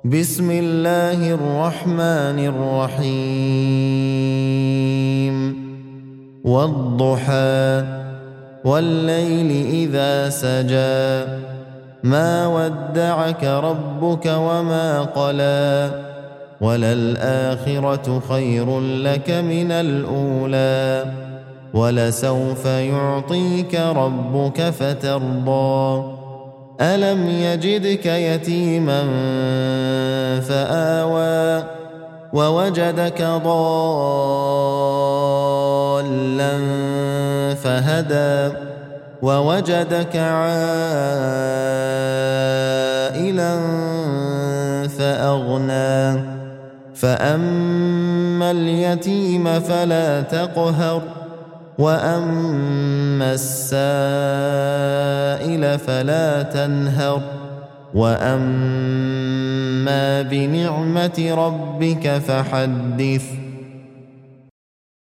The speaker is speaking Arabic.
بسم الله الرحمن الرحيم والضحى والليل إذا سجى ما ودعك ربك وما قلى وللآخرة خير لك من الأولى ولسوف يعطيك ربك فترضى ألم يجدك يتيما فآوى ووجدك ضالا فهدى ووجدك عائلا فأغنى فأما اليتيم فلا تقهر وأما السائل فلا تنهر وأما بنعمة ربك فحدث